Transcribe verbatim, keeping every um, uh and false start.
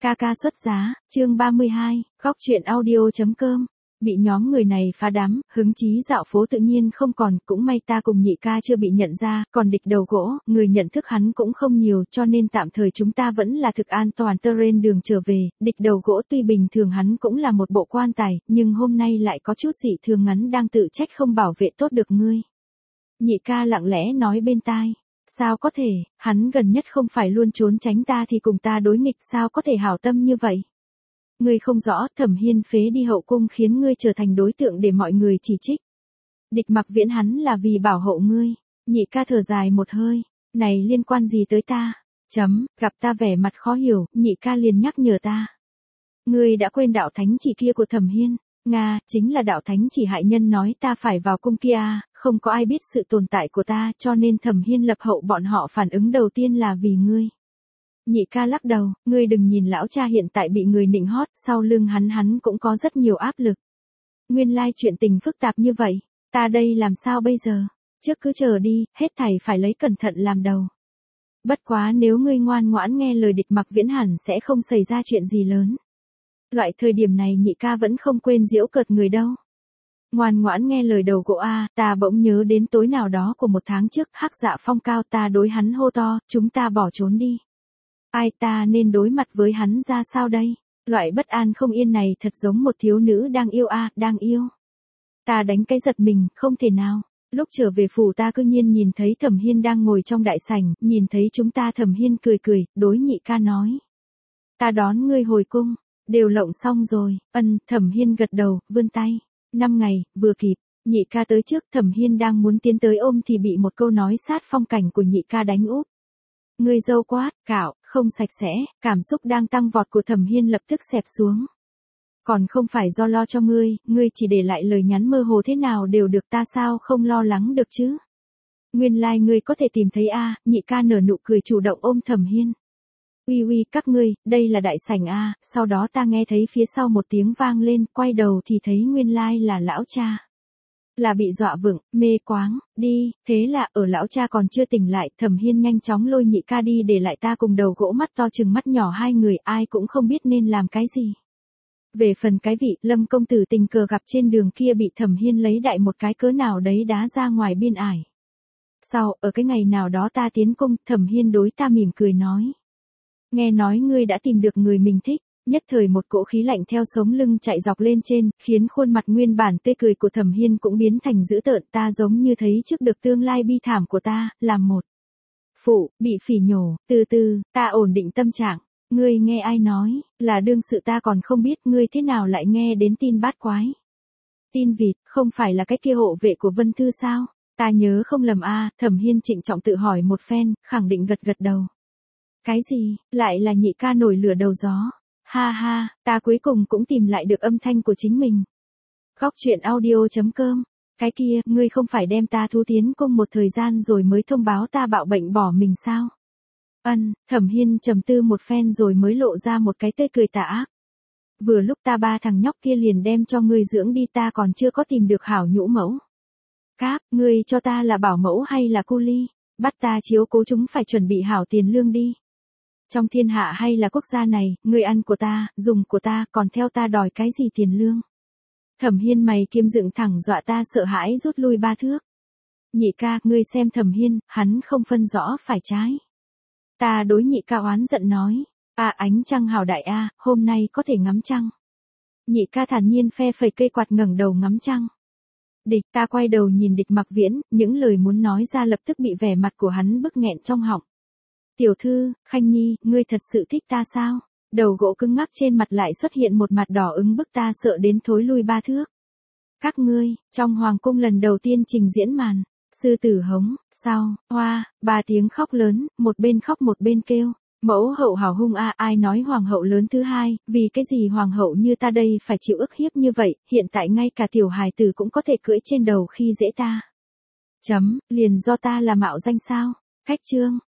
Ca ca xuất giá, chương ba mươi hai, góc truyện audio.com. Bị nhóm người này phá đám, hứng chí dạo phố tự nhiên không còn, cũng may ta cùng nhị ca chưa bị nhận ra, còn địch đầu gỗ, người nhận thức hắn cũng không nhiều cho nên tạm thời chúng ta vẫn là thực an toàn tơ trên đường trở về, địch đầu gỗ tuy bình thường hắn cũng là một bộ quan tài, nhưng hôm nay lại có chút dị thường ngắn đang tự trách không bảo vệ tốt được ngươi. Nhị ca lặng lẽ nói bên tai. Sao có thể, hắn gần nhất không phải luôn trốn tránh ta thì cùng ta đối nghịch sao có thể hảo tâm như vậy. Ngươi không rõ, Thẩm Hiên phế đi hậu cung khiến ngươi trở thành đối tượng để mọi người chỉ trích. Địch Mặc Viễn hắn là vì bảo hộ ngươi. Nhị ca thở dài một hơi, này liên quan gì tới ta? Chấm, gặp ta vẻ mặt khó hiểu, nhị ca liền nhắc nhở ta. Ngươi đã quên đạo thánh chỉ kia của Thẩm Hiên. Nga, chính là đạo thánh chỉ hại nhân nói ta phải vào cung kia, không có ai biết sự tồn tại của ta cho nên Thẩm Hiên lập hậu bọn họ phản ứng đầu tiên là vì ngươi. Nhị ca lắc đầu, ngươi đừng nhìn lão cha hiện tại bị người nịnh hót, sau lưng hắn hắn cũng có rất nhiều áp lực. Nguyên lai chuyện tình phức tạp như vậy, ta đây làm sao bây giờ? Trước cứ chờ đi, hết thảy phải lấy cẩn thận làm đầu. Bất quá nếu ngươi ngoan ngoãn nghe lời Địch Mặc Viễn hẳn sẽ không xảy ra chuyện gì lớn. Loại thời điểm này nhị ca vẫn không quên giễu cợt người đâu. Ngoan ngoãn nghe lời đầu gỗ a, ta bỗng nhớ đến tối nào đó của một tháng trước, Hắc Dạ Phong cao ta đối hắn hô to, chúng ta bỏ trốn đi. Ai ta nên đối mặt với hắn ra sao đây? Loại bất an không yên này thật giống một thiếu nữ đang yêu a, đang yêu. Ta đánh cái giật mình, không thể nào. Lúc trở về phủ ta cư nhiên nhìn thấy Thẩm Hiên đang ngồi trong đại sảnh, nhìn thấy chúng ta Thẩm Hiên cười cười, đối nhị ca nói. Ta đón ngươi hồi cung. Đều lộng xong rồi, ân, Thẩm Hiên gật đầu, vươn tay. Năm ngày, vừa kịp, nhị ca tới trước, Thẩm Hiên đang muốn tiến tới ôm thì bị một câu nói sát phong cảnh của nhị ca đánh úp. Ngươi dâu quát, cạo, không sạch sẽ, cảm xúc đang tăng vọt của Thẩm Hiên lập tức xẹp xuống. Còn không phải do lo cho ngươi, ngươi chỉ để lại lời nhắn mơ hồ thế nào đều được ta sao không lo lắng được chứ. Nguyên lai like ngươi có thể tìm thấy a, nhị ca nở nụ cười chủ động ôm Thẩm Hiên. Uy uy các ngươi, đây là đại sảnh a, sau đó ta nghe thấy phía sau một tiếng vang lên, quay đầu thì thấy nguyên lai là lão cha. Là bị dọa vựng, mê quáng, đi, thế là ở lão cha còn chưa tỉnh lại, Thẩm Hiên nhanh chóng lôi nhị ca đi để lại ta cùng đầu gỗ mắt to chừng mắt nhỏ hai người ai cũng không biết nên làm cái gì. Về phần cái vị, Lâm công tử tình cờ gặp trên đường kia bị Thẩm Hiên lấy đại một cái cớ nào đấy đá ra ngoài biên ải. Sau, ở cái ngày nào đó ta tiến cung, Thẩm Hiên đối ta mỉm cười nói. Nghe nói ngươi đã tìm được người mình thích, nhất thời một cỗ khí lạnh theo sống lưng chạy dọc lên trên, khiến khuôn mặt nguyên bản tươi cười của Thẩm Hiên cũng biến thành dữ tợn ta giống như thấy trước được tương lai bi thảm của ta, làm một. Phụ, bị phỉ nhổ, từ từ, ta ổn định tâm trạng, ngươi nghe ai nói, là đương sự ta còn không biết ngươi thế nào lại nghe đến tin bát quái. Tin vịt, không phải là cái kia hộ vệ của Vân Thư sao, ta nhớ không lầm a, Thẩm Hiên trịnh trọng tự hỏi một phen, khẳng định gật gật đầu. Cái gì, lại là nhị ca nổi lửa đầu gió. Ha ha, ta cuối cùng cũng tìm lại được âm thanh của chính mình. Góc truyện audio.com. Cái kia, ngươi không phải đem ta thu tiến cung một thời gian rồi mới thông báo ta bạo bệnh bỏ mình sao? Ân, Thẩm Hiên trầm tư một phen rồi mới lộ ra một cái tươi cười tà ác. Vừa lúc ta ba thằng nhóc kia liền đem cho ngươi dưỡng đi ta còn chưa có tìm được hảo nhũ mẫu. Cáp, ngươi cho ta là bảo mẫu hay là cu ly? Bắt ta chiếu cố chúng phải chuẩn bị hảo tiền lương đi. Trong thiên hạ hay là quốc gia này, ngươi ăn của ta, dùng của ta, còn theo ta đòi cái gì tiền lương. Thẩm Hiên mày kiếm dựng thẳng dọa ta sợ hãi rút lui ba thước. Nhị ca, ngươi xem Thẩm Hiên, hắn không phân rõ phải trái. Ta đối nhị ca oán giận nói, a à, ánh trăng hào đại a, à, hôm nay có thể ngắm trăng. Nhị ca thản nhiên phe phẩy cây quạt ngẩng đầu ngắm trăng. Địch ta quay đầu nhìn Địch Mặc Viễn, những lời muốn nói ra lập tức bị vẻ mặt của hắn bức nghẹn trong họng. Tiểu thư, Khanh Nhi, ngươi thật sự thích ta sao? Đầu gỗ cứng ngắc trên mặt lại xuất hiện một mặt đỏ ứng bức ta sợ đến thối lui ba thước. Các ngươi, trong hoàng cung lần đầu tiên trình diễn màn, sư tử hống, sau, hoa, ba tiếng khóc lớn, một bên khóc một bên kêu. Mẫu hậu hào hung a, ai nói hoàng hậu lớn thứ hai, vì cái gì hoàng hậu như ta đây phải chịu ức hiếp như vậy, hiện tại ngay cả tiểu hài tử cũng có thể cưỡi trên đầu khi dễ ta. Chấm, liền do ta là mạo danh sao? Khách chương.